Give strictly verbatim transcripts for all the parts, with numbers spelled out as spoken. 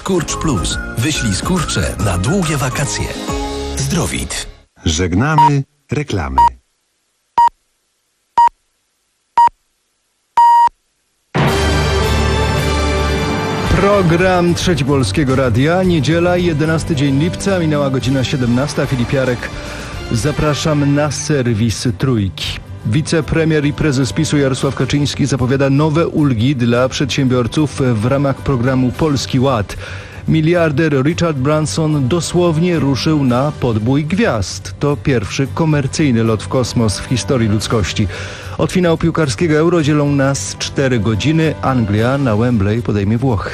Skurcz Plus. Wyślij skurcze na długie wakacje. Zdrowit. Żegnamy reklamy. Program Trzeci Polskiego Radia. Niedziela, jedenasty dzień lipca, minęła godzina siedemnasta. Filip Jarek. Zapraszam na serwis Trójki. Wicepremier i prezes PiSu Jarosław Kaczyński zapowiada nowe ulgi dla przedsiębiorców w ramach programu Polski Ład. Miliarder Richard Branson dosłownie ruszył na podbój gwiazd. To pierwszy komercyjny lot w kosmos w historii ludzkości. Od finału piłkarskiego Euro dzielą nas cztery godziny. Anglia na Wembley podejmie Włochy.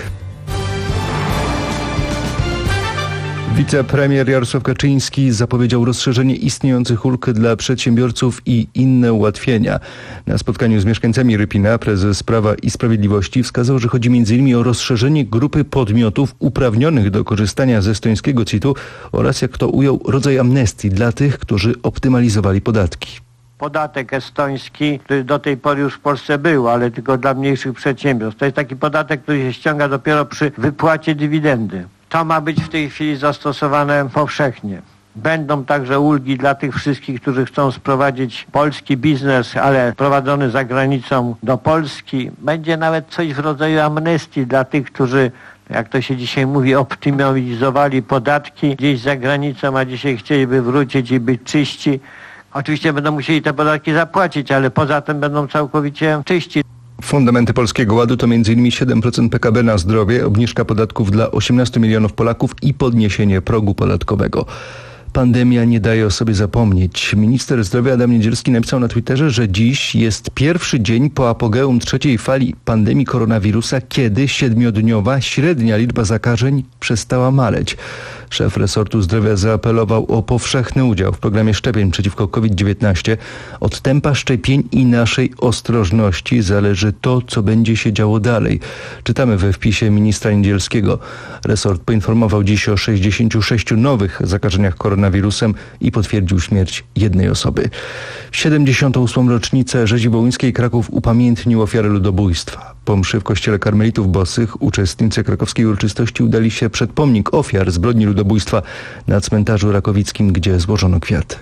Wicepremier Jarosław Kaczyński zapowiedział rozszerzenie istniejących ulg dla przedsiębiorców i inne ułatwienia. Na spotkaniu z mieszkańcami Rypina prezes Prawa i Sprawiedliwości wskazał, że chodzi między innymi o rozszerzenie grupy podmiotów uprawnionych do korzystania ze estońskiego C I T-u oraz, jak to ujął, rodzaj amnestii dla tych, którzy optymalizowali podatki. Podatek estoński, który do tej pory już w Polsce był, ale tylko dla mniejszych przedsiębiorstw. To jest taki podatek, który się ściąga dopiero przy wypłacie dywidendy. To ma być w tej chwili zastosowane powszechnie. Będą także ulgi dla tych wszystkich, którzy chcą sprowadzić polski biznes, ale prowadzony za granicą do Polski. Będzie nawet coś w rodzaju amnestii dla tych, którzy, jak to się dzisiaj mówi, optymalizowali podatki gdzieś za granicą, a dzisiaj chcieliby wrócić i być czyści. Oczywiście będą musieli te podatki zapłacić, ale poza tym będą całkowicie czyści. Fundamenty Polskiego Ładu to między innymi siedem procent P K B na zdrowie, obniżka podatków dla osiemnastu milionów Polaków i podniesienie progu podatkowego. Pandemia nie daje o sobie zapomnieć. Minister zdrowia Adam Niedzielski napisał na Twitterze, że dziś jest pierwszy dzień po apogeum trzeciej fali pandemii koronawirusa, kiedy siedmiodniowa średnia liczba zakażeń przestała maleć. Szef resortu zdrowia zaapelował o powszechny udział w programie szczepień przeciwko COVID dziewiętnaście. Od tempa szczepień i naszej ostrożności zależy to, co będzie się działo dalej. Czytamy we wpisie ministra Niedzielskiego. Resort poinformował dziś o sześćdziesięciu sześciu nowych zakażeniach koronawirusem i potwierdził śmierć jednej osoby. siedemdziesiątą ósmą rocznicę rzezi wołyńskiej Kraków upamiętnił ofiary ludobójstwa. Po mszy w kościele karmelitów bosych uczestnicy krakowskiej uroczystości udali się przed pomnik ofiar zbrodni ludobójstwa na cmentarzu rakowickim, gdzie złożono kwiaty.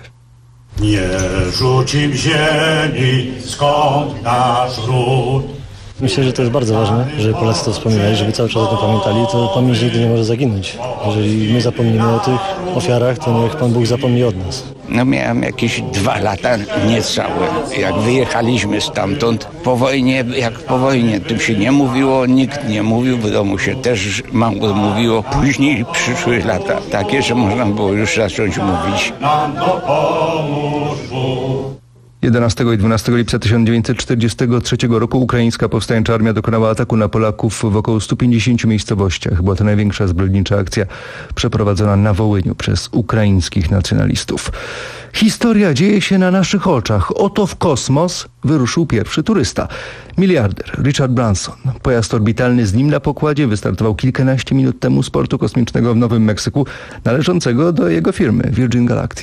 Nie rzucim ziemi, skąd nasz ród. Myślę, że to jest bardzo ważne, żeby Polacy to wspominali, żeby cały czas o tym pamiętali. To pamięć nigdy nie może zaginąć. Jeżeli my zapomnimy o tych ofiarach, to niech Pan Bóg zapomni od nas. No miałem jakieś dwa lata niecałe. Jak wyjechaliśmy stamtąd po wojnie, jak po wojnie, tym się nie mówiło, nikt nie mówił, w domu się też mało mówiło. Później przyszły lata takie, że można było już zacząć mówić. Nam dopomóż Bóg. jedenastego i dwunastego lipca tysiąc dziewięćset czterdziestego trzeciego roku ukraińska powstańcza armia dokonała ataku na Polaków w około stu pięćdziesięciu miejscowościach. Była to największa zbrodnicza akcja przeprowadzona na Wołyniu przez ukraińskich nacjonalistów. Historia dzieje się na naszych oczach. Oto w kosmos wyruszył pierwszy turysta. Miliarder Richard Branson. Pojazd orbitalny z nim na pokładzie wystartował kilkanaście minut temu z portu kosmicznego w Nowym Meksyku, należącego do jego firmy Virgin Galactic.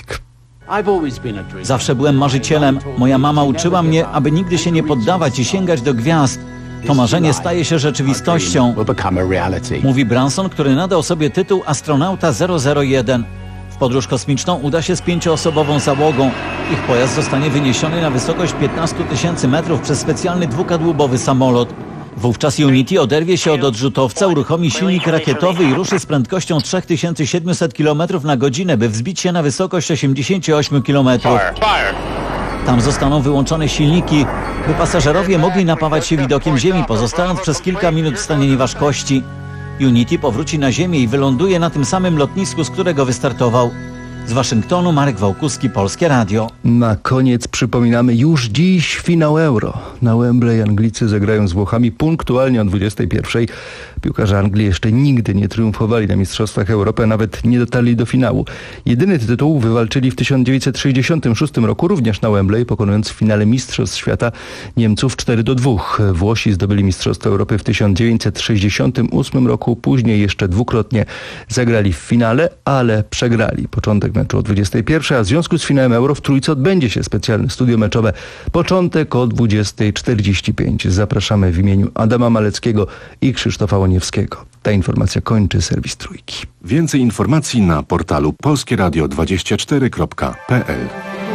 Zawsze byłem marzycielem. Moja mama uczyła mnie, aby nigdy się nie poddawać i sięgać do gwiazd. To marzenie staje się rzeczywistością, mówi Branson, który nadał sobie tytuł astronauta zero zero jeden. W podróż kosmiczną uda się z pięcioosobową załogą. Ich pojazd zostanie wyniesiony na wysokość piętnaście tysięcy metrów przez specjalny dwukadłubowy samolot. Wówczas Unity oderwie się od odrzutowca, uruchomi silnik rakietowy i ruszy z prędkością trzy tysiące siedemset kilometrów na godzinę, by wzbić się na wysokość osiemdziesiąt osiem kilometrów. Tam zostaną wyłączone silniki, by pasażerowie mogli napawać się widokiem Ziemi, pozostając przez kilka minut w stanie nieważkości. Unity powróci na Ziemię i wyląduje na tym samym lotnisku, z którego wystartował. Z Waszyngtonu Marek Wałkuski, Polskie Radio. Na koniec przypominamy już dziś finał Euro. Na Wembley Anglicy zagrają z Włochami punktualnie o dwudziestej pierwszej. Piłkarze Anglii jeszcze nigdy nie triumfowali na Mistrzostwach Europy, a nawet nie dotarli do finału. Jedyny tytuł wywalczyli w tysiąc dziewięćset sześćdziesiątym szóstym roku, również na Wembley, pokonując w finale Mistrzostw Świata Niemców cztery do dwóch. Włosi zdobyli Mistrzostwo Europy w tysiąc dziewięćset sześćdziesiątym ósmym roku, później jeszcze dwukrotnie zagrali w finale, ale przegrali. Początek meczu o dwudziestej pierwszej, a w związku z finałem Euro w Trójce odbędzie się specjalne studio meczowe. Początek o dwudziestej czterdzieści pięć. Zapraszamy w imieniu Adama Maleckiego i Krzysztofa Łoniewskiego. Łoniewskiego. Ta informacja kończy serwis Trójki. Więcej informacji na portalu polskie radio dwadzieścia cztery kropka p l.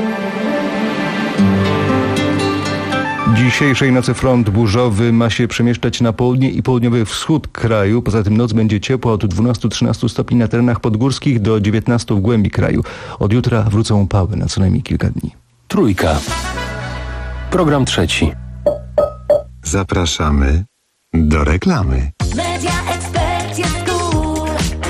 Dzisiejszej nocy front burzowy ma się przemieszczać na południe i południowy wschód kraju. Poza tym noc będzie ciepła od dwunastu do trzynastu stopni na terenach podgórskich do dziewiętnastu w głębi kraju. Od jutra wrócą upały na co najmniej kilka dni. Trójka. Program trzeci. Zapraszamy do reklamy. Media Expert jest cool.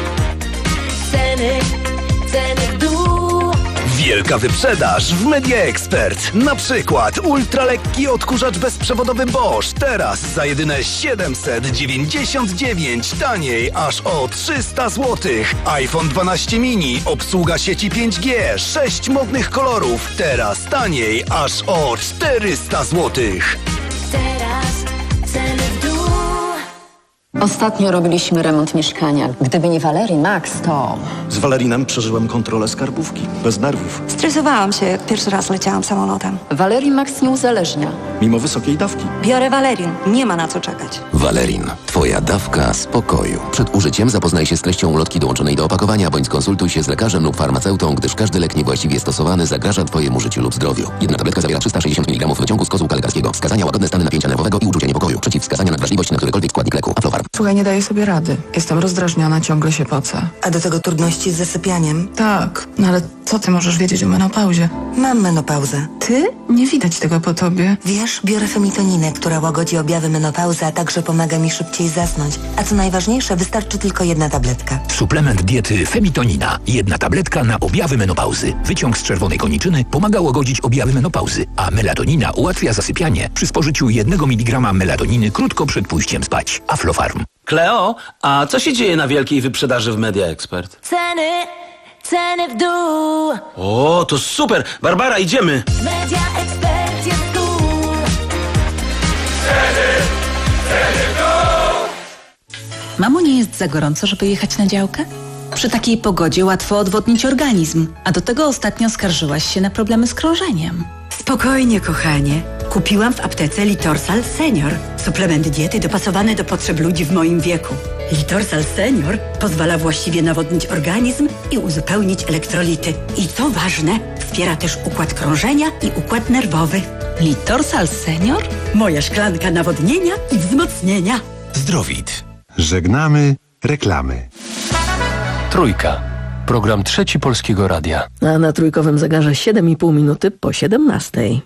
Ceny, ceny w dół. Wielka wyprzedaż w Media Expert. Na przykład ultralekki odkurzacz bezprzewodowy Bosch. Teraz za jedyne siedemset dziewięćdziesiąt dziewięć. Taniej aż o trzysta złotych. iPhone dwanaście mini. Obsługa sieci pięć G. sześć modnych kolorów. Teraz taniej aż o czterysta złotych. Teraz ceny w dół. Ostatnio robiliśmy remont mieszkania. Gdyby nie Valerii Max, to... Z Valerinem przeżyłem kontrolę skarbówki. Bez nerwów. Stresowałam się, jak pierwszy raz leciałam samolotem. Valerii Max nie uzależnia. Mimo wysokiej dawki. Biorę Valerin. Nie ma na co czekać. Valerin. Twoja dawka spokoju. Przed użyciem zapoznaj się z treścią ulotki dołączonej do opakowania, bądź skonsultuj się z lekarzem lub farmaceutą, gdyż każdy lek niewłaściwie stosowany zagraża Twojemu życiu lub zdrowiu. Jedna tabletka zawiera trzysta sześćdziesiąt miligramów wyciągu z kozłka lekarskiego. Wskazania: łagodne stany napięcia nerwowego i uczucia niepokoju. Przeciwwskazania: nadwrażliwość na którykolwiek składnik leku. Aflofarm. Słuchaj, nie daję sobie rady. Jestem rozdrażniona, ciągle się pocę. A do tego trudności z zasypianiem? Tak, no ale co ty możesz wiedzieć o menopauzie? Mam menopauzę. Ty? Nie widać tego po tobie. Wiesz, biorę femitoninę, która łagodzi objawy menopauzy, a także pomaga mi szybciej zasnąć. A co najważniejsze, wystarczy tylko jedna tabletka. Suplement diety Femitonina. Jedna tabletka na objawy menopauzy. Wyciąg z czerwonej koniczyny pomaga łagodzić objawy menopauzy, a melatonina ułatwia zasypianie przy spożyciu jednego miligrama melatoniny krótko przed pójściem spać. Aflofarm. Kleo, a co się dzieje na wielkiej wyprzedaży w Media Expert? Ceny, ceny w dół. O, to super! Barbara, idziemy! Media Expert jest cool. Ceny, ceny w dół. Mamo, nie jest za gorąco, żeby jechać na działkę? Przy takiej pogodzie łatwo odwodnić organizm, a do tego ostatnio skarżyłaś się na problemy z krążeniem. Spokojnie, kochanie. Kupiłam w aptece Litorsal Senior. Suplement diety dopasowany do potrzeb ludzi w moim wieku. Litorsal Senior pozwala właściwie nawodnić organizm i uzupełnić elektrolity. I co ważne, wspiera też układ krążenia i układ nerwowy. Litorsal Senior? Moja szklanka nawodnienia i wzmocnienia. Zdrowit. Żegnamy reklamy. Trójka. Program trzeci Polskiego Radia. A na trójkowym zegarze siedem i pół minuty po siedemnastej.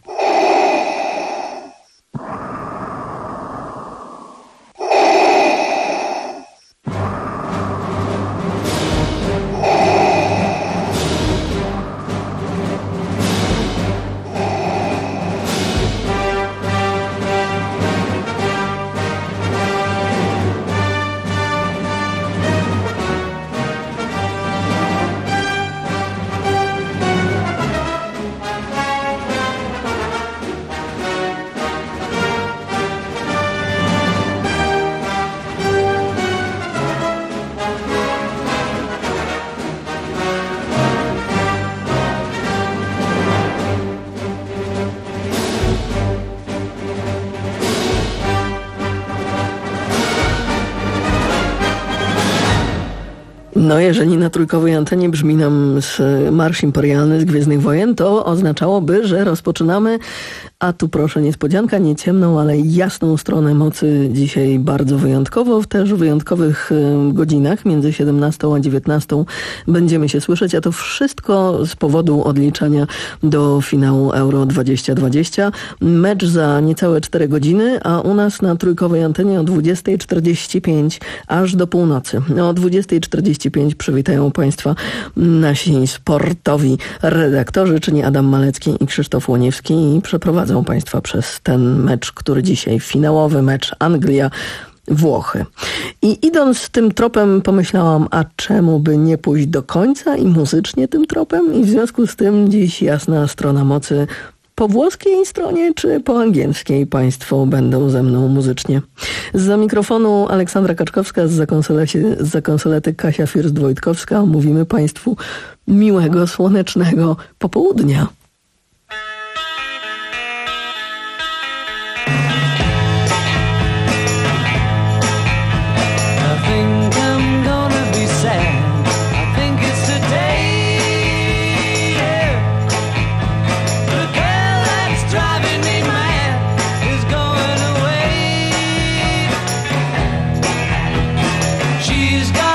No jeżeli na trójkowej antenie brzmi nam z Marsz Imperialny z Gwiezdnych Wojen, to oznaczałoby, że rozpoczynamy, a tu proszę, niespodzianka, nie ciemną, ale jasną stronę mocy dzisiaj bardzo wyjątkowo. W też wyjątkowych godzinach między siedemnastą a dziewiętnastą będziemy się słyszeć, a to wszystko z powodu odliczania do finału Euro dwadzieścia dwadzieścia. Mecz za niecałe cztery godziny, a u nas na trójkowej antenie o dwudziestej czterdzieści pięć aż do północy. O dwudziestej czterdzieści pięć przywitają Państwa nasi sportowi redaktorzy, czyli Adam Malecki i Krzysztof Łoniewski, i przeprowadzą Państwa przez ten mecz, który dzisiaj finałowy mecz Anglia-Włochy. I idąc tym tropem pomyślałam, a czemu by nie pójść do końca i muzycznie tym tropem? I w związku z tym dziś jasna strona mocy po włoskiej stronie czy po angielskiej Państwo będą ze mną muzycznie. Zza mikrofonu Aleksandra Kaczkowska, zza konsolety, zza konsolety Kasia First-Wojtkowska. Mówimy Państwu miłego, słonecznego popołudnia.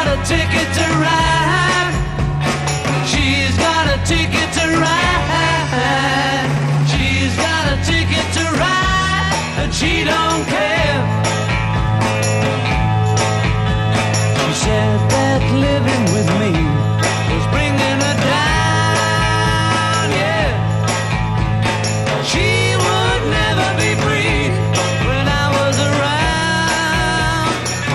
a ticket to ride. She's got a ticket to ride. She's got a ticket to ride, and she don't care. She said that living with me was bringing her down, yeah. She would never be free when I was around.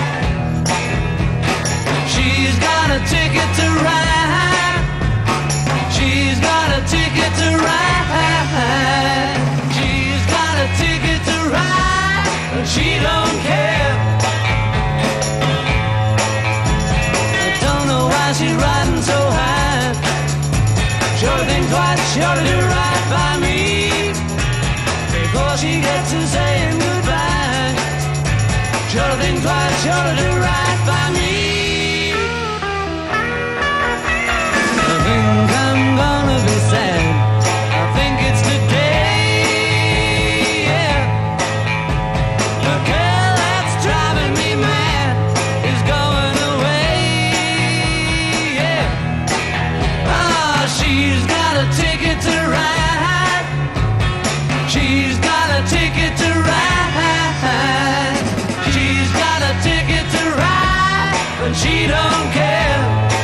She's got a ticket to ride. She's got a ticket to ride. She's got a ticket to ride, but she don't care. I don't know why she's riding so high. Sure think twice, sure to do right by me before she gets to saying goodbye. Sure to think twice, sure to do right by me. I think I'm gonna be sad. I think it's today, yeah. The girl that's driving me mad is going away, yeah. Ah, she's got a ticket to ride. She's got a ticket to ride. She's got a ticket to ride, but she don't care.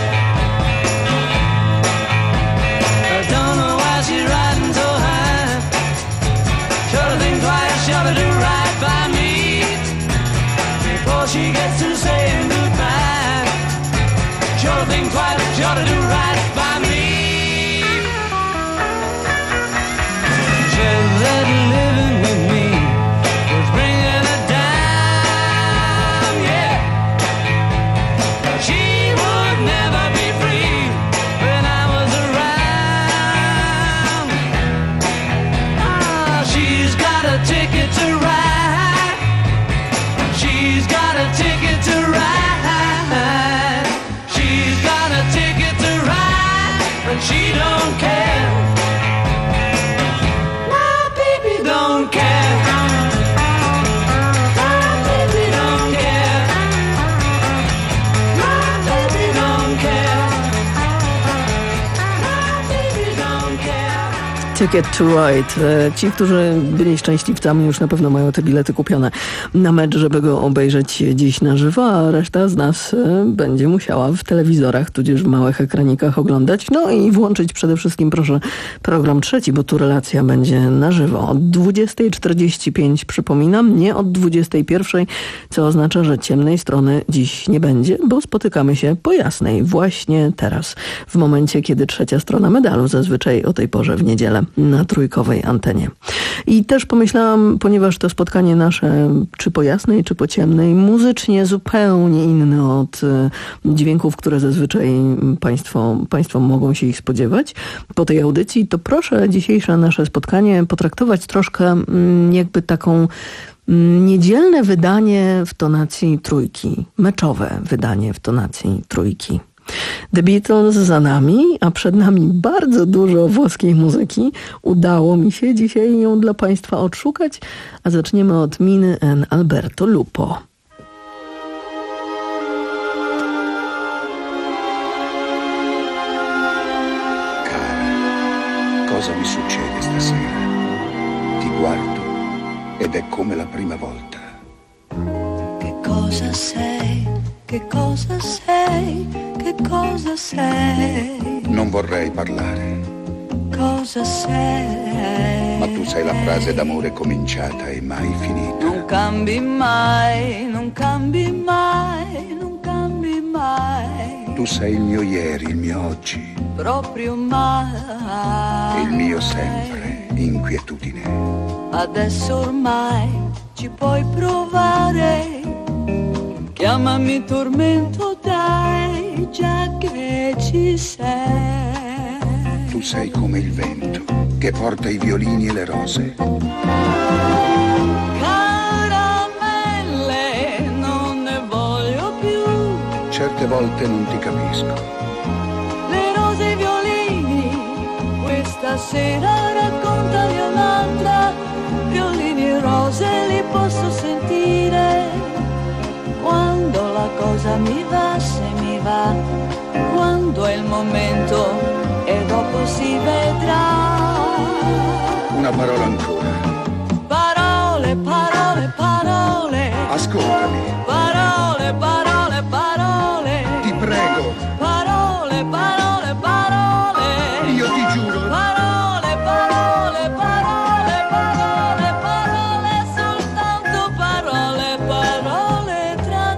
I don't know why she's riding so high. Sure to think twice, sure to do right by me before she gets to saying goodbye. Sure to think twice, sure to do right by me. Said that living with me was bringing her down, yeah. She would never be free when I was around. Ah, she's got a ticket to ride. She's got a ticket to ride. She's got a ticket to ride, but she don't care. My baby don't care. My baby don't care. My baby don't care. My baby don't care. Ticket to Ride. Ci, którzy byli szczęśliwcami, już na pewno mają te bilety kupione na mecz, żeby go obejrzeć dziś na żywo, a reszta z nas będzie musiała w telewizorach, tudzież w małych ekranikach oglądać. No i włączyć przede wszystkim, proszę, program trzeci, bo tu relacja będzie na żywo. Od dwudziestej czterdzieści pięć, przypominam, nie od dwudziestej pierwszej, co oznacza, że ciemnej strony dziś nie będzie, bo spotykamy się po jasnej właśnie teraz, w momencie, kiedy trzecia strona medalu, zazwyczaj o tej porze w niedzielę na trójkowej antenie. I też pomyślałam, ponieważ to spotkanie nasze, czy po jasnej, czy po ciemnej, muzycznie zupełnie inne od dźwięków, które zazwyczaj państwo, państwo mogą się ich spodziewać po tej audycji, to proszę dzisiejsze nasze spotkanie potraktować troszkę jakby taką niedzielne wydanie w tonacji trójki, meczowe wydanie w tonacji trójki. The Beatles za nami, a przed nami bardzo dużo włoskiej muzyki. Udało mi się dzisiaj ją dla Państwa odszukać, a zaczniemy od Miny and Alberto Lupo. Cara, cosa mi succede stasera? Ti guardo ed è come la prima volta. Che cosa sei? Che cosa sei? Che cosa sei? Non vorrei parlare, Cosa sei? ma tu sei la frase d'amore cominciata e mai finita. Non cambi mai, non cambi mai, non cambi mai. Tu sei il mio ieri, il mio oggi, Proprio mai. il mio sempre, inquietudine. Adesso ormai ci puoi provare. Chiamami tormento, dai, già che ci sei. Tu sei come il vento che porta i violini e le rose. Caramelle, non ne voglio più. Certe volte non ti capisco. Le rose e i violini, questa sera racconta Yolanda. Violini e rose li posso sentire. Quando la cosa mi va, se mi va così vedrai. Una parola ancora. Parole, parole, parole. Ascoltami. Parole, parole, parole. Ti prego. Parole, parole, parole. Io ti giuro. Parole, parole, parole, parole, parole, soltanto parole, parole tra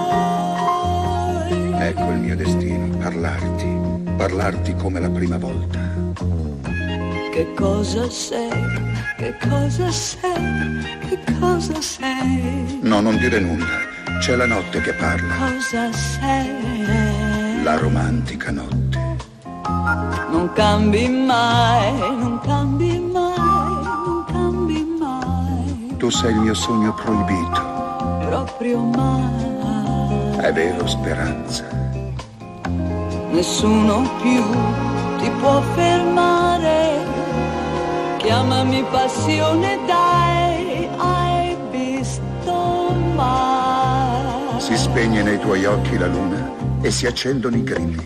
noi. Ecco il mio destino, parlarti, parlarti come la prima volta. Che cosa sei? Che cosa sei? Che cosa sei? No, non dire nulla. C'è la notte che parla. Cosa sei? La romantica notte. Non cambi mai, non cambi mai, non cambi mai. Tu sei il mio sogno proibito. Proprio mai. È vero, Speranza. Nessuno più ti può fermare. Chiamami passione, dai, hai visto mai? Si spegne nei tuoi occhi la luna e si accendono i grilli.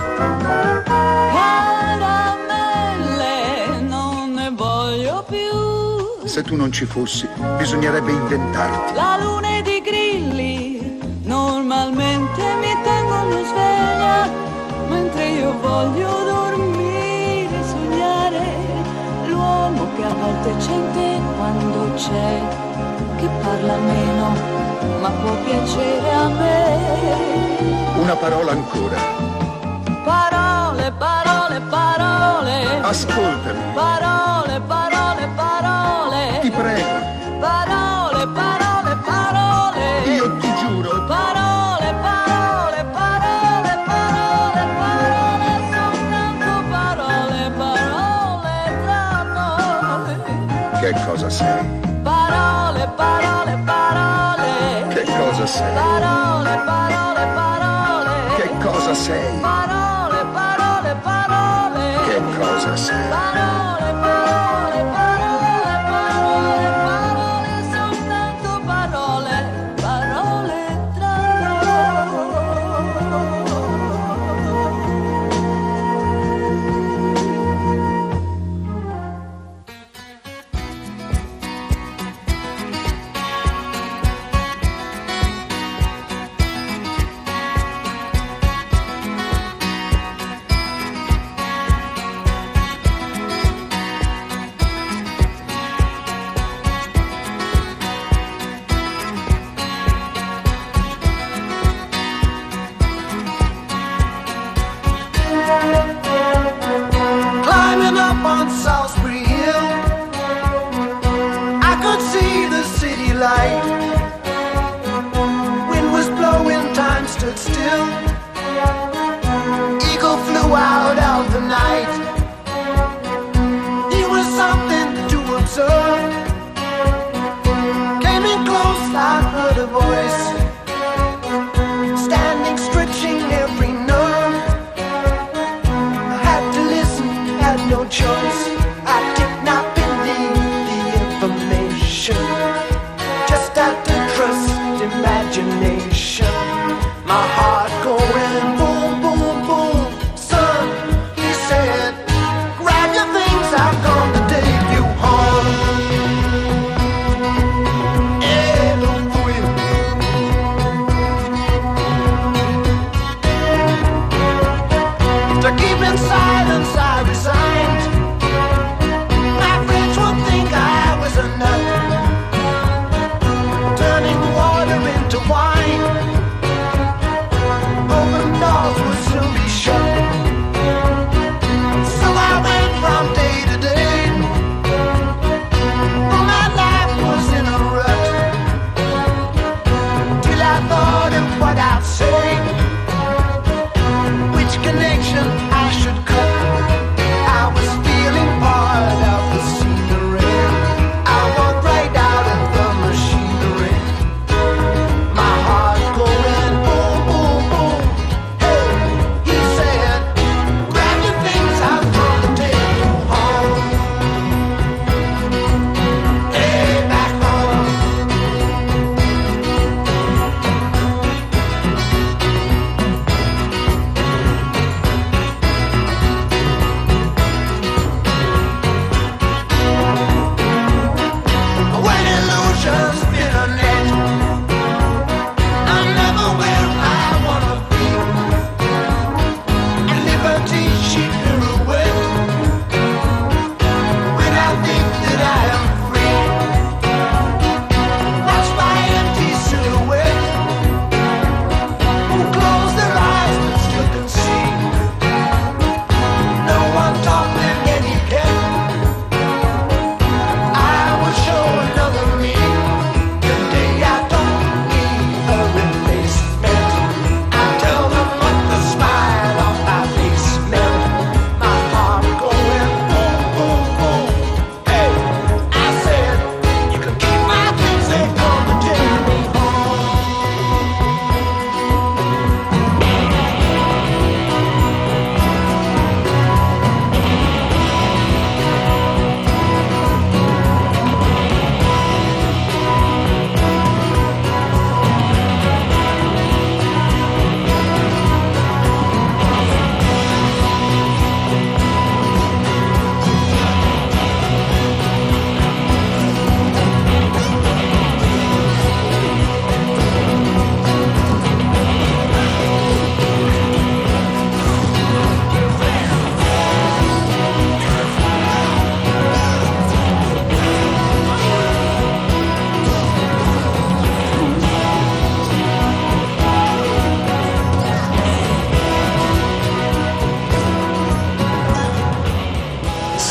Caramelle, non ne voglio più. Se tu non ci fossi, bisognerebbe inventarti. La luna ed i grilli normalmente mi tengono sveglia, mentre io voglio dormire, sognare. L'uomo che a volte c'è quando c'è, che parla meno, ma può piacere a me. Una parola ancora. Parole, parole, parole. Ascoltami. Parole, parole, parole. Ti prego. Parole, parole, parole. Io ti giuro. Parole, parole, parole, parole, parole, soltanto parole, parole tra noi. Che cosa sei? Parole, parole, parole. Che cosa sei? Parole, parole, parole. Che cosa sei? Parole, parole, parole. Che cosa sei? Parole, parole, parole, parole, parole, soltanto parole, parole tra Climbing up on Salisbury Hill, I could see the city light. Wind was blowing, time stood still. Eagle flew out of the night. He was something to observe. Came in close, I heard a voice, standing, stretching every nerve. I had to listen, had no choice. I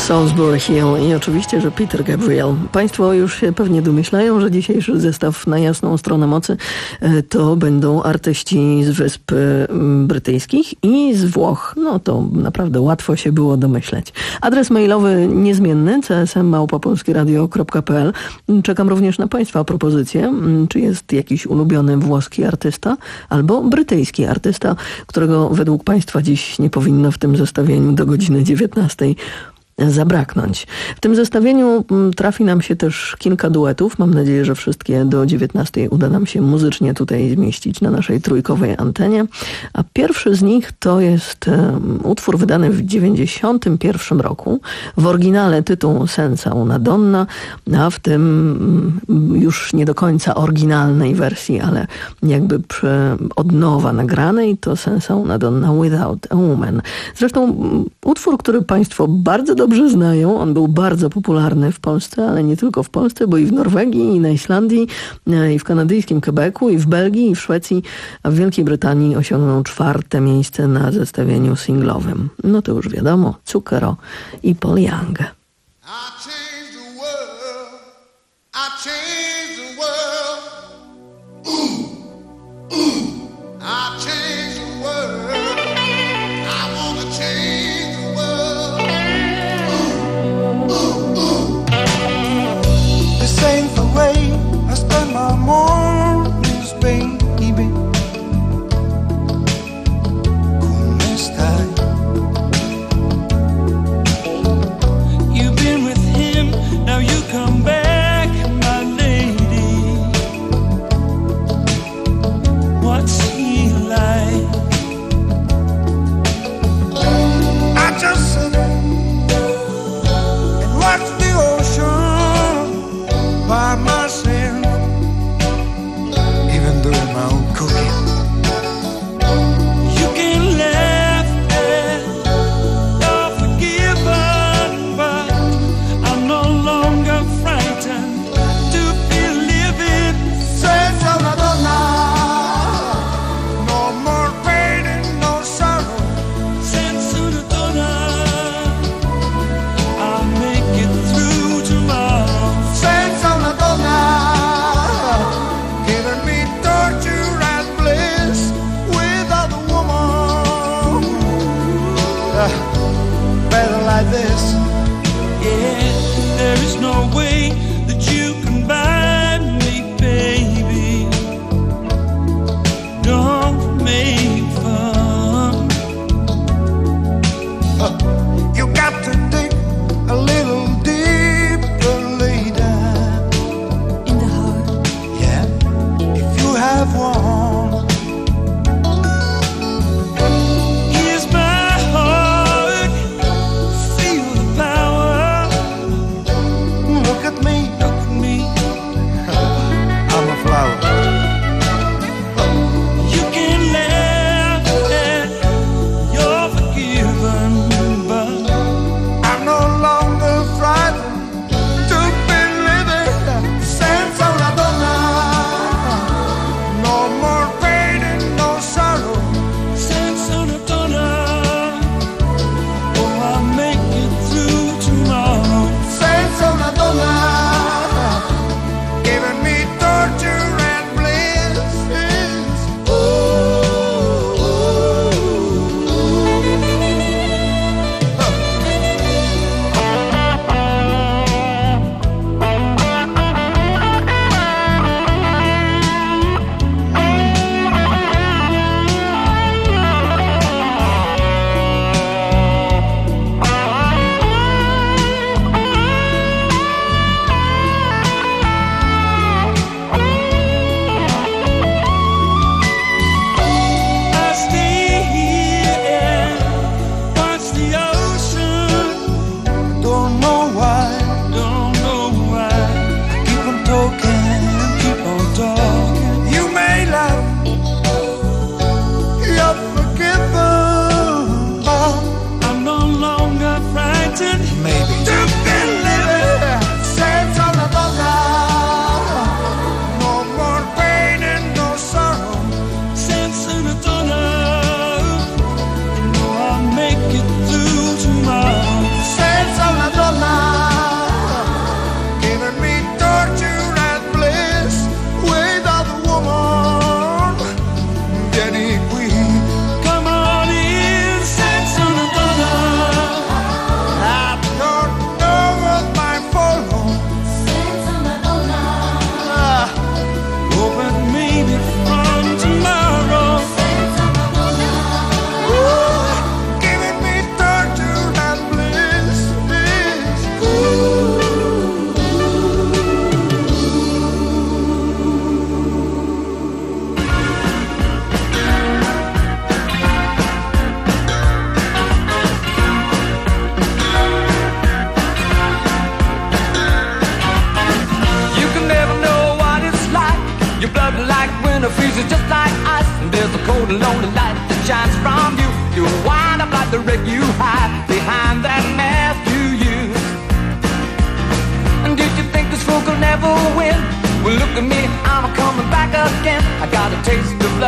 Salisbury Hill i oczywiście, że Peter Gabriel. Państwo już się pewnie domyślają, że dzisiejszy zestaw na jasną stronę mocy to będą artyści z Wysp Brytyjskich i z Włoch. No to naprawdę łatwo się było domyśleć. Adres mailowy niezmienny c s m małpa polskie radio kropka p l. Czekam również na Państwa propozycje. Czy jest jakiś ulubiony włoski artysta albo brytyjski artysta, którego według Państwa dziś nie powinno w tym zestawieniu do godziny dziewiętnastej zabraknąć. W tym zestawieniu trafi nam się też kilka duetów. Mam nadzieję, że wszystkie do dziewiętnastej uda nam się muzycznie tutaj zmieścić na naszej trójkowej antenie. A pierwszy z nich to jest um, utwór wydany w dziewięćdziesiątym pierwszym roku. W oryginale tytuł Senza una donna, a w tym um, już nie do końca oryginalnej wersji, ale jakby przy, od nowa nagranej, to Senza una donna without a woman. Zresztą um, utwór, który Państwo bardzo dobrze znają. On był bardzo popularny w Polsce, ale nie tylko w Polsce, bo i w Norwegii, i na Islandii, i w kanadyjskim Quebecu, i w Belgii, i w Szwecji, a w Wielkiej Brytanii osiągnął czwarte miejsce na zestawieniu singlowym. No to już wiadomo, Zucchero i Paul Young.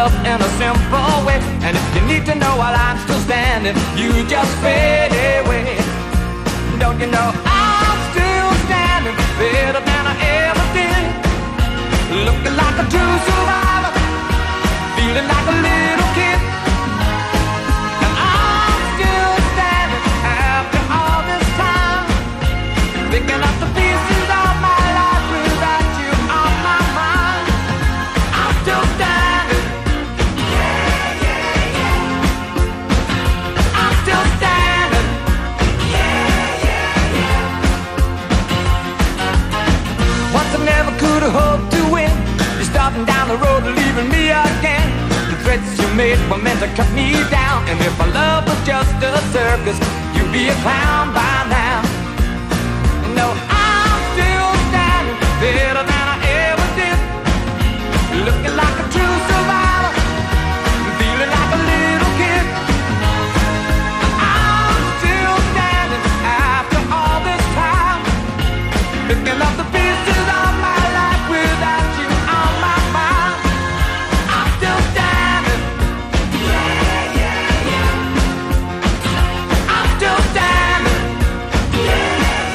love in a simple way. And if you need to know while I'm still standing, you just fade away. Don't you know I'm still standing better than I ever did, looking like a true survivor, feeling like a little kid. And I'm still standing after all this time, picking up the pieces of my life without you on my mind. I'm still standing. Yeah, yeah, yeah. I'm still standing. Yeah, yeah, yeah. Once I never could have hoped to win. You're starting down the road, leaving me again. The threats you made were meant to cut me down. And if our love was just a circus, you'd be a clown by now. No, I'm still standing better than I ever did, looking like a true survivor, feeling like a little kid. I'm still standing after all this time, picking up the pieces of my life without you on my mind. I'm still standing. Yeah, yeah, yeah. I'm still standing. Yeah.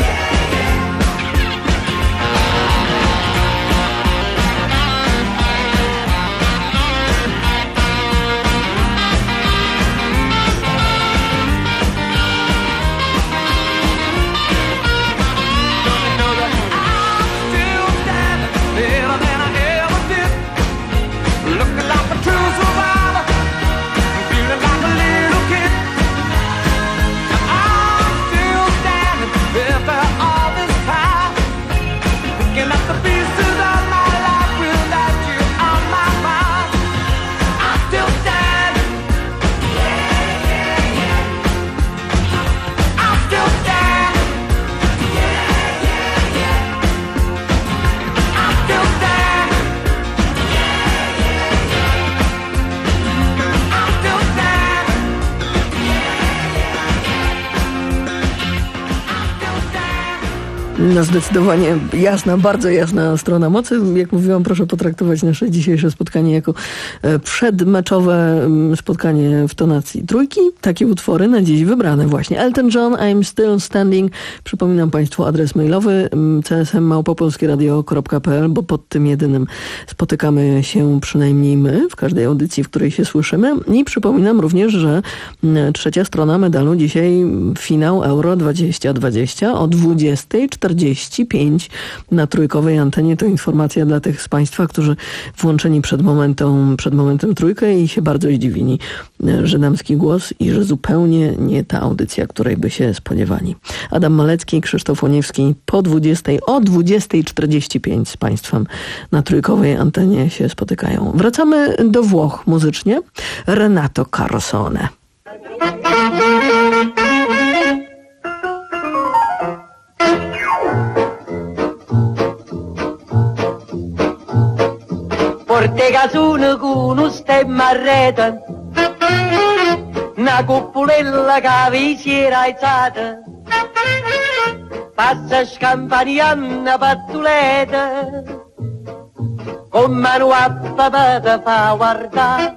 No zdecydowanie jasna, bardzo jasna strona mocy. Jak mówiłam, proszę potraktować nasze dzisiejsze spotkanie jako przedmeczowe spotkanie w tonacji trójki. Takie utwory na dziś wybrane właśnie. Elton John, I'm Still Standing. Przypominam Państwu adres mailowy c s m małpa polskie radio kropka p l, bo pod tym jedynym spotykamy się przynajmniej my w każdej audycji, w której się słyszymy. I przypominam również, że trzecia strona medalu dzisiaj finał Euro dwadzieścia dwadzieścia o dwudziesta czterdzieści pięć na trójkowej antenie. To informacja dla tych z Państwa, którzy włączeni przed momentem, przed momentem trójkę i się bardzo zdziwili, że damski głos i że zupełnie nie ta audycja, której by się spodziewali. Adam Malecki, Krzysztof Łoniewski po dwudziestej o dwudziesta czterdzieści pięć z Państwem na trójkowej antenie się spotykają. Wracamy do Włoch muzycznie. Renato Carosone. Porte casone con un stemma a rete, una cupolella che vi si era alzata, passa scampanianna pazzoletta, con mano a papà te fa guardare.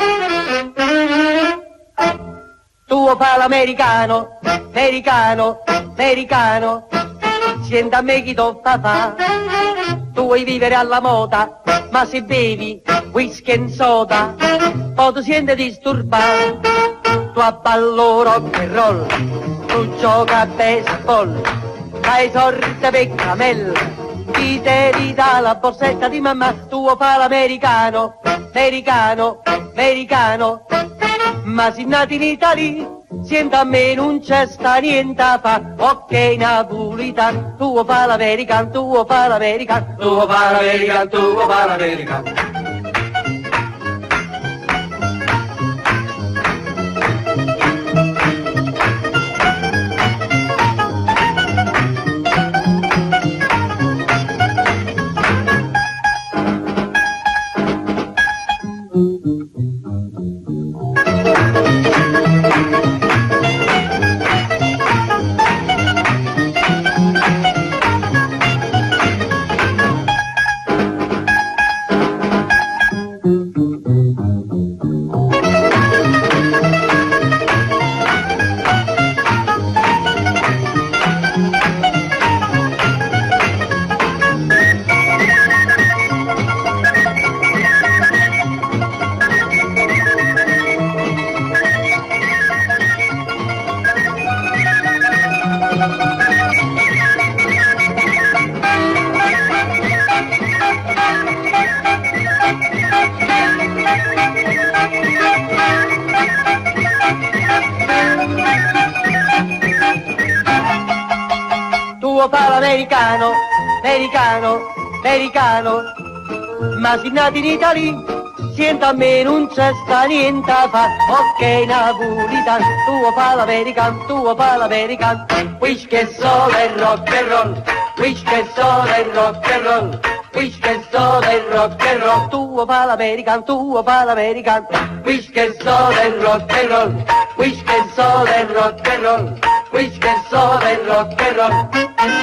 Tu fa l'americano, americano, americano, senta a me chi t'ho fa fa. Tu vuoi vivere alla moda, ma se bevi whisky e soda, poi ti senti disturbato. Tu abballo rock and roll, tu gioca a baseball, hai sorte per camella, ti devi dare la borsetta di mamma. Tu fa l'americano, americano, americano, ma se nati in Italia, senta a me non c'è sta niente a fa. Ok napolitan, tu fa l'american, tu fa l'american, tu fa l'american, tu fa l'american. tuo fa l'americano, americano, americano, ma si nati in Italia, sienta a me non c'è sta niente a fa, ok napolitano, tuo fa l'americano, tuo fa l'americano, whisky e soda e rock and roll, whisky e soda e rock and roll, whisky e soda e rock and roll, tuo fa l'americano, tuo fa l'americano, whisky e soda e rock and roll, whisky e soda e rock and roll, whisky e soda e rock and roll.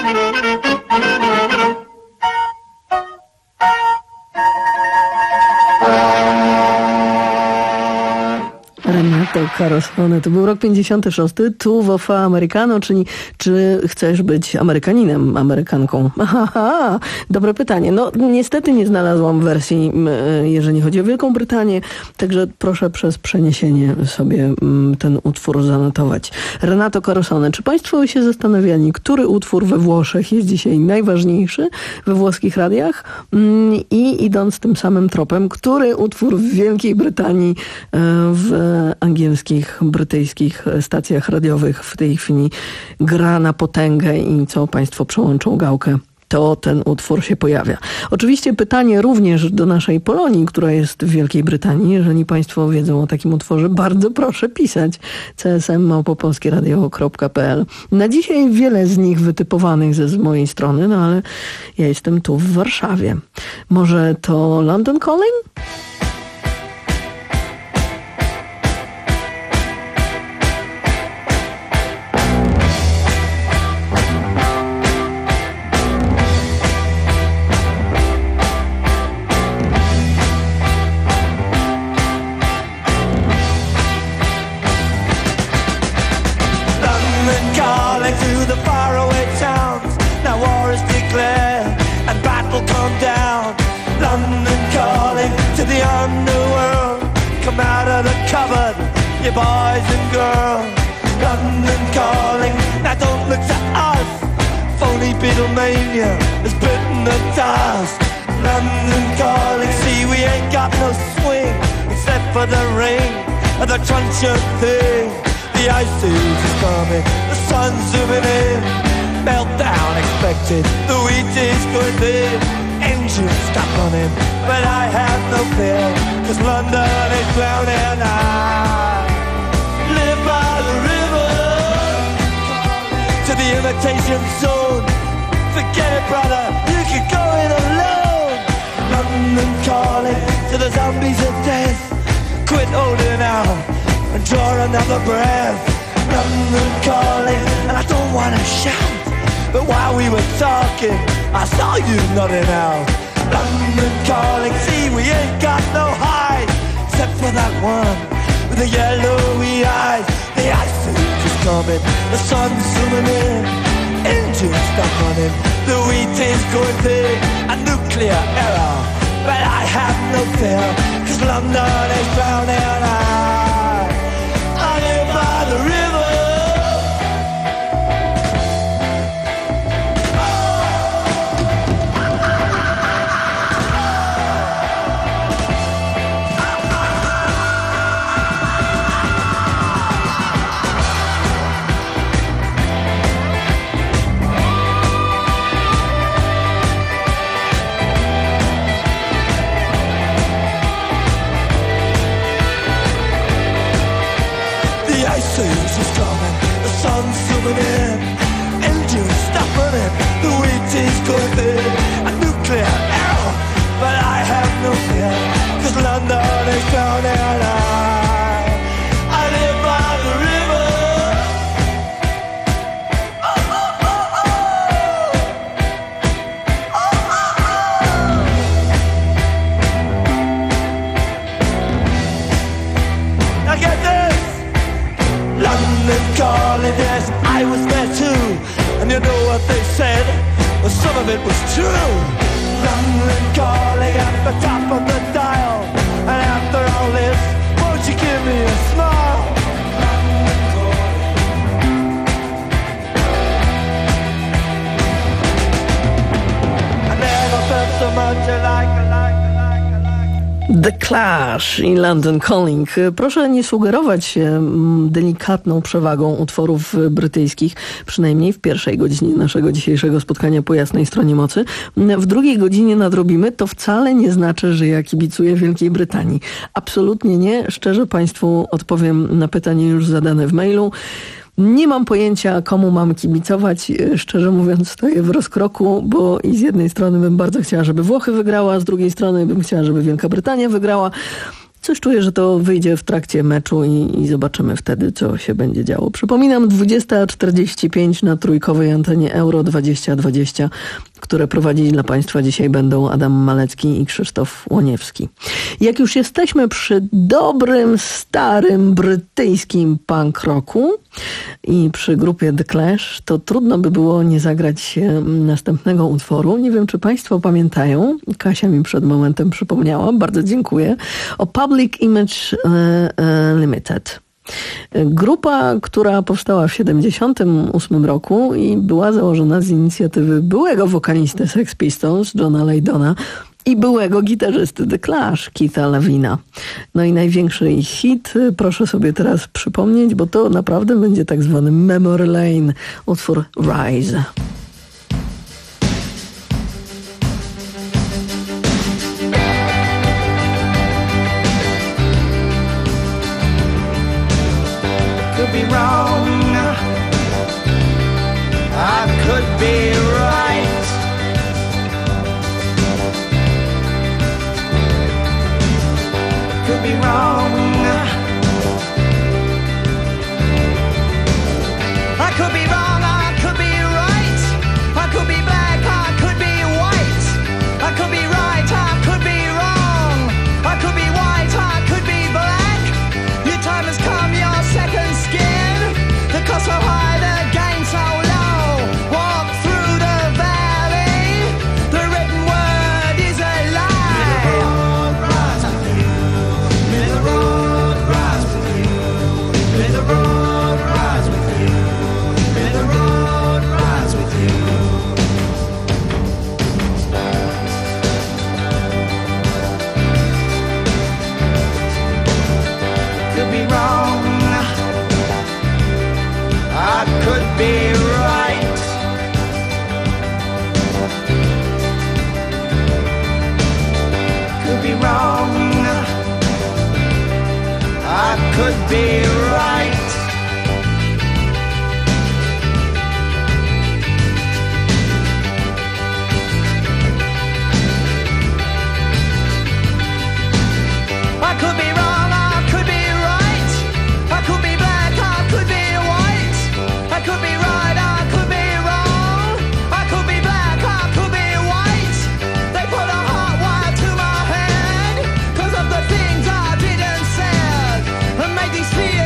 Renato Carosone, to był rok pięćdziesiąty szósty, Tuvo fa Americano, czyli czy chcesz być Amerykaninem, Amerykanką? Aha, dobre pytanie. No niestety nie znalazłam wersji, jeżeli chodzi o Wielką Brytanię, także proszę przez przeniesienie sobie ten utwór zanotować. Renato Carosone, czy państwo się zastanawiali, który utwór we Włoszech jest dzisiaj najważniejszy we włoskich radiach? I idąc tym samym tropem, który utwór w Wielkiej Brytanii w angielskich, brytyjskich stacjach radiowych w tej chwili gra na potęgę i co państwo przełączą gałkę, to ten utwór się pojawia. Oczywiście pytanie również do naszej Polonii, która jest w Wielkiej Brytanii. Jeżeli państwo wiedzą o takim utworze, bardzo proszę pisać c s m małpa polskie radio kropka p l. Na dzisiaj wiele z nich wytypowanych ze z mojej strony, no ale ja jestem tu w Warszawie. Może to London Calling? You boys and girls, London calling. Now don't look to us. Phony Beatlemania has bitten the dust. London calling. See, we ain't got no swing except for the ring and the truncheon thing. The ice age is coming. The sun's zooming in. Meltdown expected. The wheat is going thin. Engines stop running, but I have no fear, 'cause London is drowning. I live by the river, to the imitation zone. Forget it, brother, you can go it alone. London calling to the zombies of death. Quit holding out and draw another breath. London calling, and I don't want to shout, but while we were talking, I saw you nodding out. London calling, see, we ain't got no hide, except for that one with the yellowy eyes. The ice age is coming, the sun's zooming in. Engines stop running, the wheat is going thin. A nuclear error, but I have no fear, 'cause London is drowning. I, I live by the river. Clash i London Calling. Proszę nie sugerować się delikatną przewagą utworów brytyjskich, przynajmniej w pierwszej godzinie naszego dzisiejszego spotkania po jasnej stronie mocy. W drugiej godzinie nadrobimy. To wcale nie znaczy, że ja kibicuję Wielkiej Brytanii. Absolutnie nie. Szczerze Państwu odpowiem na pytanie już zadane w mailu. Nie mam pojęcia, komu mam kibicować. Szczerze mówiąc, stoję w rozkroku, bo i z jednej strony bym bardzo chciała, żeby Włochy wygrała, a z drugiej strony bym chciała, żeby Wielka Brytania wygrała. Coś czuję, że to wyjdzie w trakcie meczu i, i zobaczymy wtedy, co się będzie działo. Przypominam, dwudziesta czterdzieści pięć na trójkowej antenie Euro dwadzieścia dwadzieścia, które prowadzić dla Państwa dzisiaj będą Adam Malecki i Krzysztof Łoniewski. Jak już jesteśmy przy dobrym, starym, brytyjskim punk rocku i przy grupie The Clash, to trudno by było nie zagrać następnego utworu. Nie wiem, czy Państwo pamiętają, Kasia mi przed momentem przypomniała, bardzo dziękuję, o Public Image Limited. Grupa, która powstała w siedemdziesiątym ósmym roku i była założona z inicjatywy byłego wokalisty Sex Pistols, Johna Lydona, i byłego gitarzysty The Clash, Keitha Levina. No i największy ich hit, proszę sobie teraz przypomnieć, bo to naprawdę będzie tak zwany Memory Lane, utwór Rise. Could be wrong, I could be right. Could be wrong, I could be wrong, I could be right. I could be black, I could be white. I could be right, I could be wrong. I could be white, I could be black. Your time has come, your second skin. The cost so high, the gain so low. Walk through the valley. The written word is a lie. May the road rise with you. May the road rise with you. May the road rise with you. May the road rise with you. Could be wrong, I could be right. Could be wrong, I could be right. I could be wrong, I could be right. I could be black, I could be white. I could be right, I could be wrong. I could be black, I could be white. They put a hot wire to my head 'cause of the things I didn't say and made these fears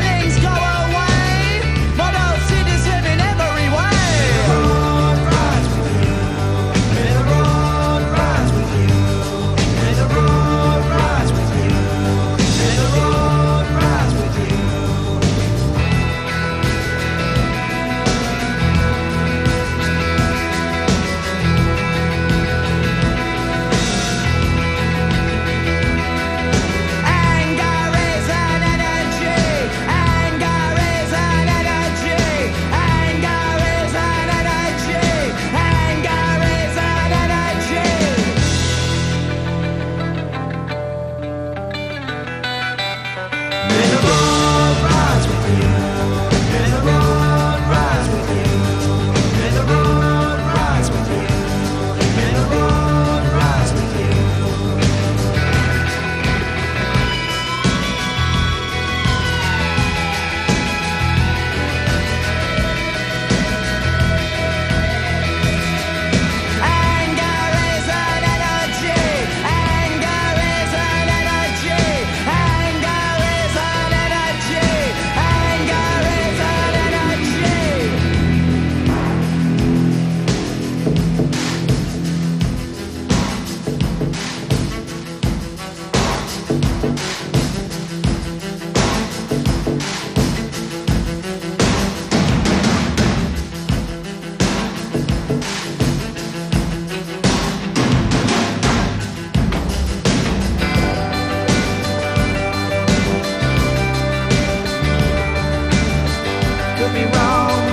be wrong,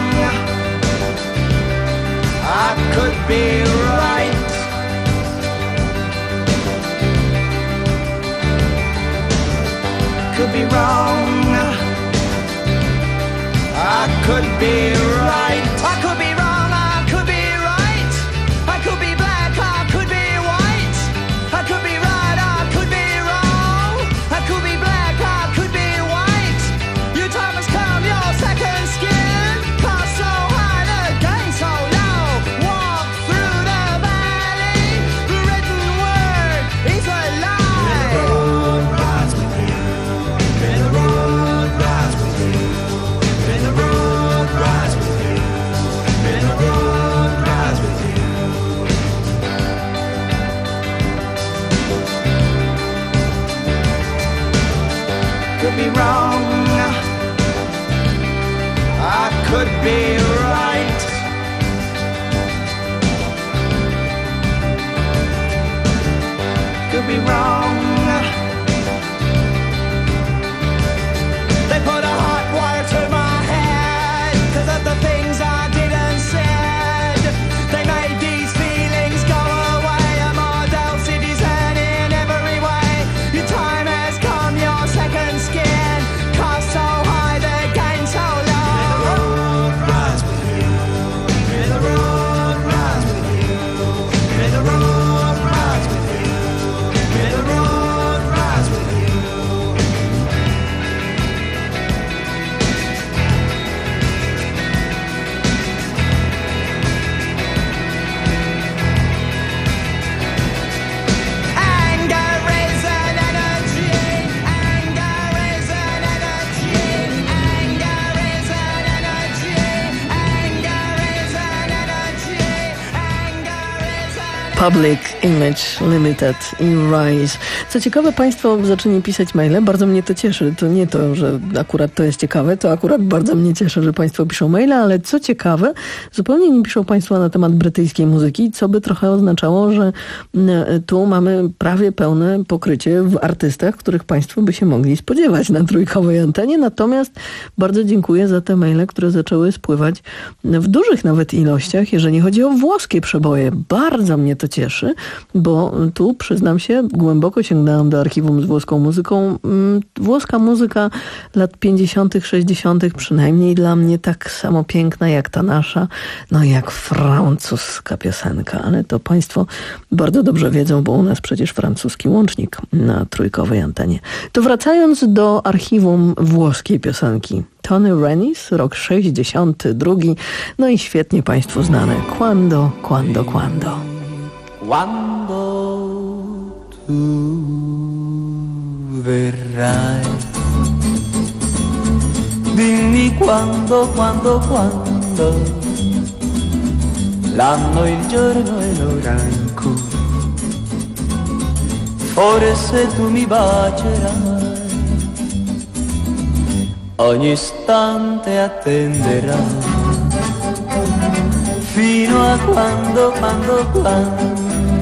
I could be right. Could be wrong, I could be right. I could be wrong, I could be right. I could be black, I could be white. I could be right, I could be wrong. I could be black, I could be white. Your time has come, your second skin. Cost so high, the gain so low. Walk through the valley. The written word is a lie. May the road rise with you. May the road rise with you. May the road rise with you. May the road rise with you. Could be wrong, I could be right. Could be wrong. They put a hot wire to my head 'cause of the things I did and said. They made these feelings go away. A model citizen in every way. Your time has come, your second skin. Cost so high, the gain so low. May the road rise with you. May the road rise with you. May the road rise with you. May the road rise with you. Anger is an energy. Anger is an energy. Anger is an energy. Anger is an energy. Anger is an Public Image Limited i Rise. Co ciekawe, Państwo zaczęli pisać maile. Bardzo mnie to cieszy. To nie to, że akurat to jest ciekawe, to akurat bardzo mnie cieszy, że Państwo piszą maile, ale co ciekawe, zupełnie nie piszą Państwo na temat brytyjskiej muzyki, co by trochę oznaczało, że mm, tu mamy prawie pełne pokrycie w artystach, których Państwo by się mogli spodziewać na trójkowej antenie. Natomiast bardzo dziękuję za te maile, które zaczęły spływać w dużych nawet ilościach, jeżeli chodzi o włoskie przeboje. Bardzo mnie to cieszy, bo tu, przyznam się, głęboko sięgnęłam do archiwum z włoską muzyką. Włoska muzyka lat pięćdziesiątych, sześćdziesiątych przynajmniej dla mnie tak samo piękna jak ta nasza, no jak francuska piosenka, ale to Państwo bardzo dobrze wiedzą, bo u nas przecież francuski łącznik na trójkowej antenie. To wracając do archiwum włoskiej piosenki. Tony Renis, rok sześćdziesiąty drugi, no i świetnie Państwu znane Quando, Quando, Quando. Quando tu verrai, dimmi quando, quando, quando, l'anno, il giorno e l'ora in cui forse tu mi bacerai, ogni istante attenderai, fino a quando, quando, quando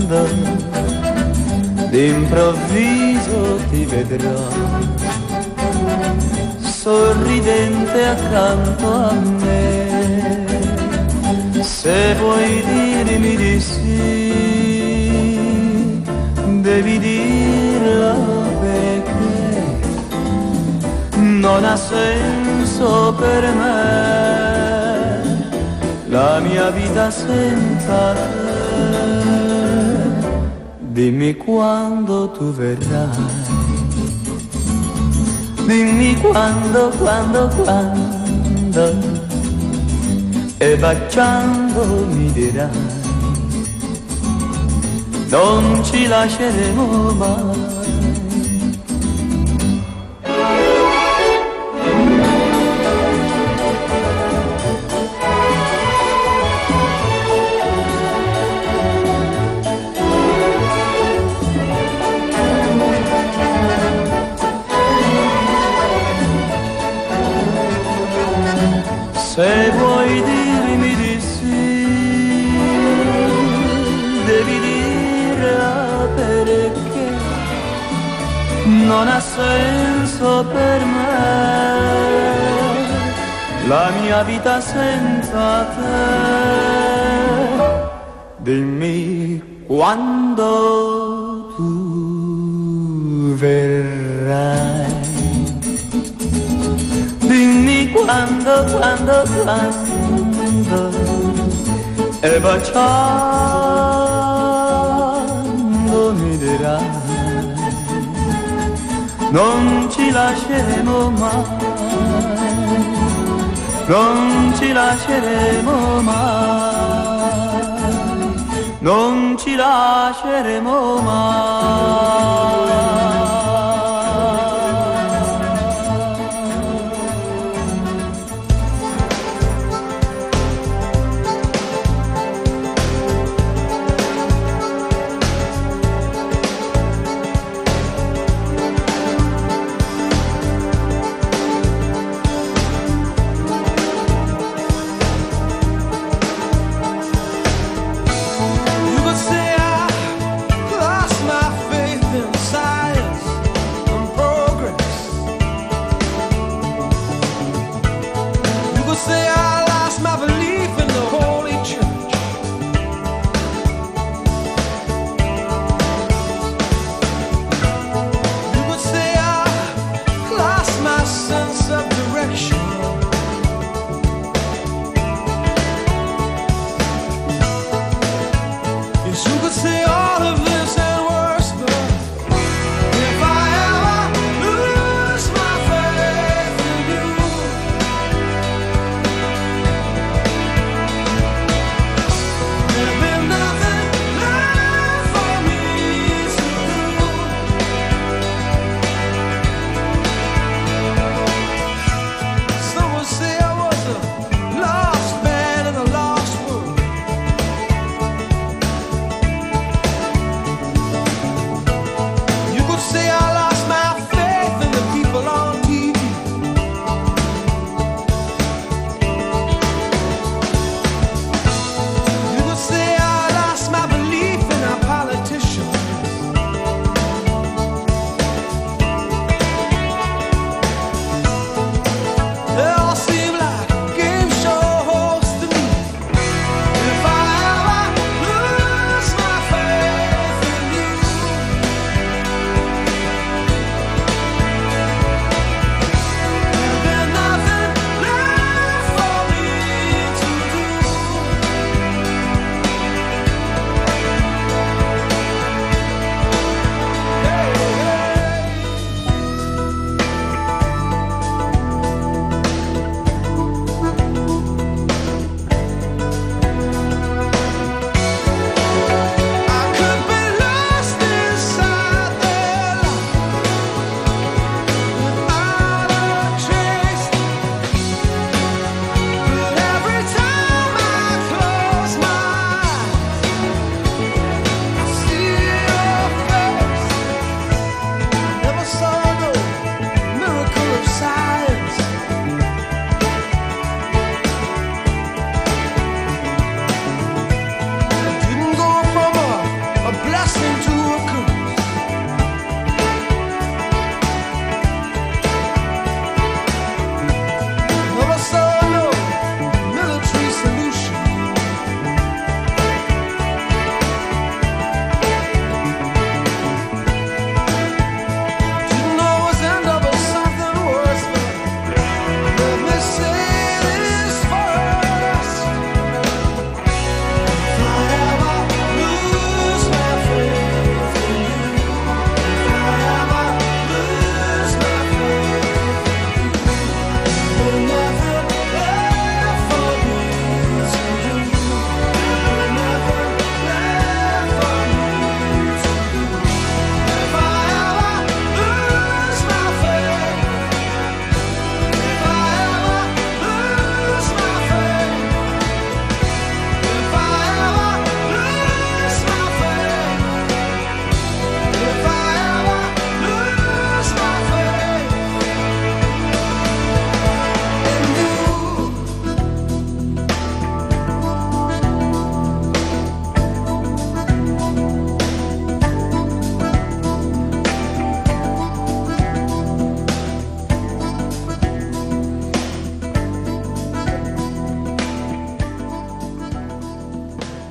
d'improvviso ti vedrò, sorridente accanto a me. Se vuoi dirmi di sì, devi dirla perché non ha senso per me la mia vita senza te. Dimmi quando tu verrai, dimmi quando, quando, quando, e baciando mi dirai, non ci lasceremo mai. Se vuoi dirmi di sì, devi dirla perché non ha senso per me la mia vita senza te. Dimmi quando tu verrai. Dimmi quando, quando, quando. E baciando mi dirai. Non ci lasceremo mai, non ci lasceremo mai, non ci lasceremo mai.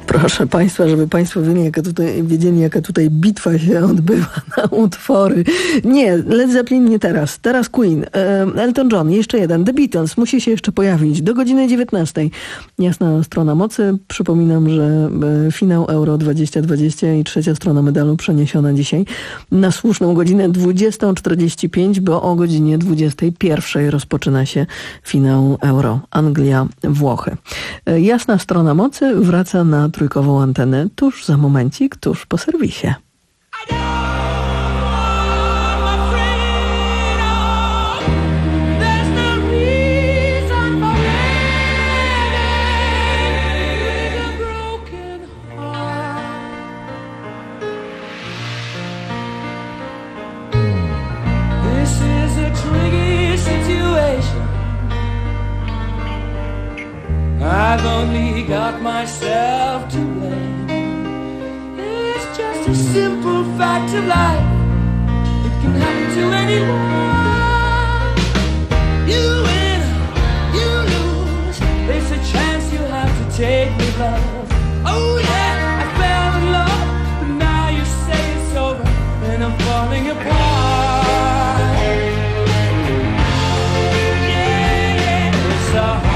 Proszę Państwa, żeby Państwo wiedzieli jaka, tutaj, wiedzieli, jaka tutaj bitwa się odbywa na utwory. Nie, Led Zeppelin nie teraz. Teraz Queen. Elton John, jeszcze jeden. The Beatles musi się jeszcze pojawić do godziny dziewiętnastej. Jasna strona mocy. Przypominam, że finał Euro dwadzieścia dwadzieścia i trzecia strona medalu przeniesiona dzisiaj na słuszną godzinę dwudziestą czterdzieści pięć, bo o godzinie dwudziestej pierwszej rozpoczyna się finał Euro. Anglia-Włochy. Jasna strona mocy wraca na trójkową antenę tuż za momencik, tuż po serwisie. I've only got myself to blame. It's just a simple fact of life. It can happen to anyone. You win, you lose. There's a chance you have to take with love. Oh yeah, I fell in love, but now you say it's over, and I'm falling apart. Yeah, yeah, it's a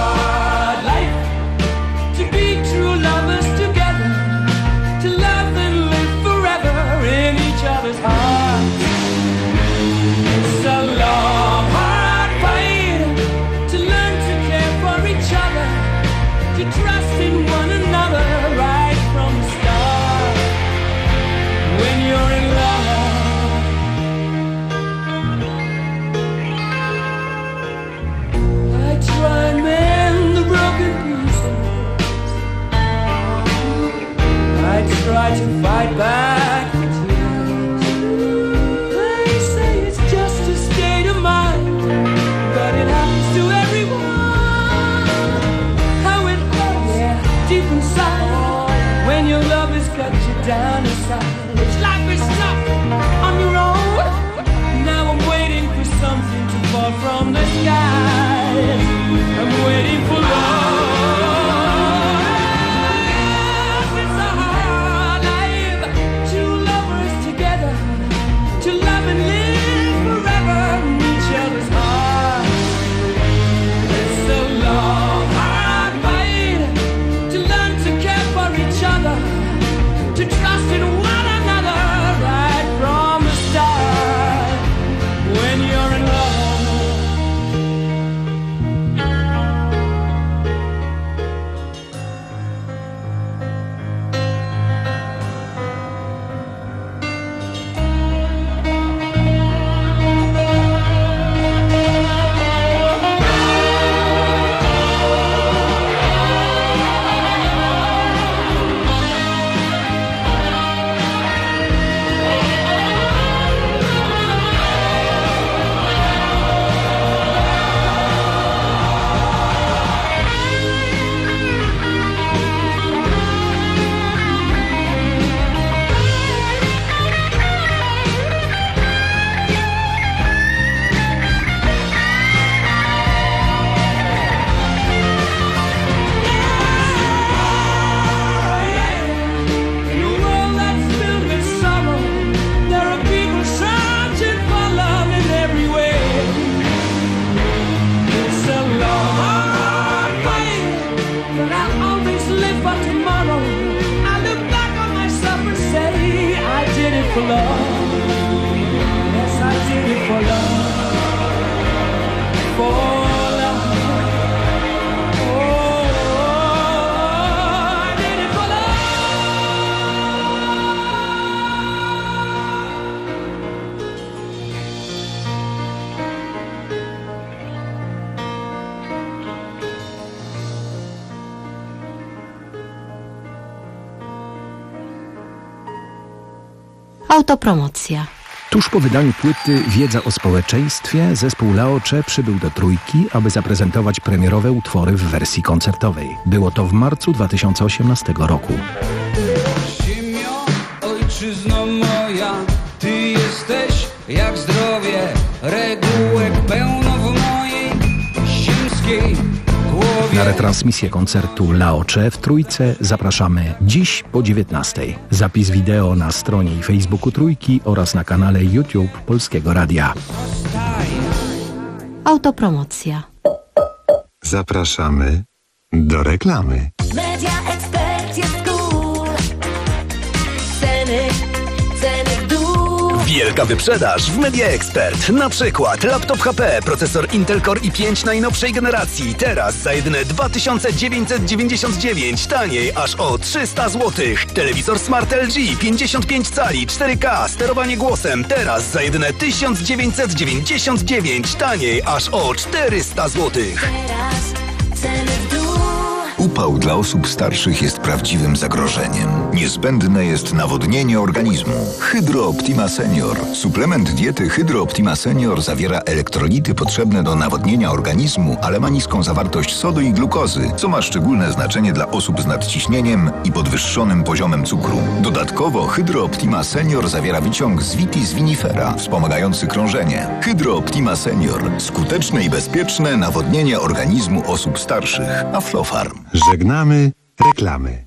try to fight back the tears. They say it's just a state of mind, but it happens to everyone. How it hurts, yeah, deep inside, when your love has cut you down inside. It's life is tough on your own. Now I'm waiting for something to fall from the sky. I'm waiting for love. Autopromocja. Tuż po wydaniu płyty Wiedza o społeczeństwie zespół Laocze przybył do Trójki, aby zaprezentować premierowe utwory w wersji koncertowej. Było to w marcu dwa tysiące osiemnastego roku. Ziemio, ojczyzno moja, ty jesteś jak zdrowie, regułek pełno w mojej ziemskiej głowie. Na retransmisję koncertu Laocze w Trójce zapraszamy dziś po dziewiętnastej. Zapis wideo na stronie i Facebooku Trójki oraz na kanale YouTube Polskiego Radia. Autopromocja. Zapraszamy do reklamy. Media Expert jest cool. Ceny, ceny w dół. Wielka wyprzedaż w Media Expert. Na przykład laptop H P, procesor Intel Core i pięć najnowszej generacji. Teraz za jedyne dwa tysiące dziewięćset dziewięćdziesiąt dziewięć, taniej aż o trzysta złotych. Telewizor Smart L G pięćdziesiąt pięć cali, cztery K, sterowanie głosem. Teraz za jedyne tysiąc dziewięćset dziewięćdziesiąt dziewięć, taniej aż o czterysta złotych. Teraz ceny w dół. Upał dla osób starszych jest prawdziwym zagrożeniem. Niezbędne jest nawodnienie organizmu. Hydro Optima Senior. Suplement diety Hydro Optima Senior zawiera elektrolity potrzebne do nawodnienia organizmu, ale ma niską zawartość sodu i glukozy, co ma szczególne znaczenie dla osób z nadciśnieniem i podwyższonym poziomem cukru. Dodatkowo Hydro Optima Senior zawiera wyciąg z Vitis vinifera, wspomagający krążenie. Hydro Optima Senior. Skuteczne i bezpieczne nawodnienie organizmu osób starszych. Aflofarm. Żegnamy reklamy.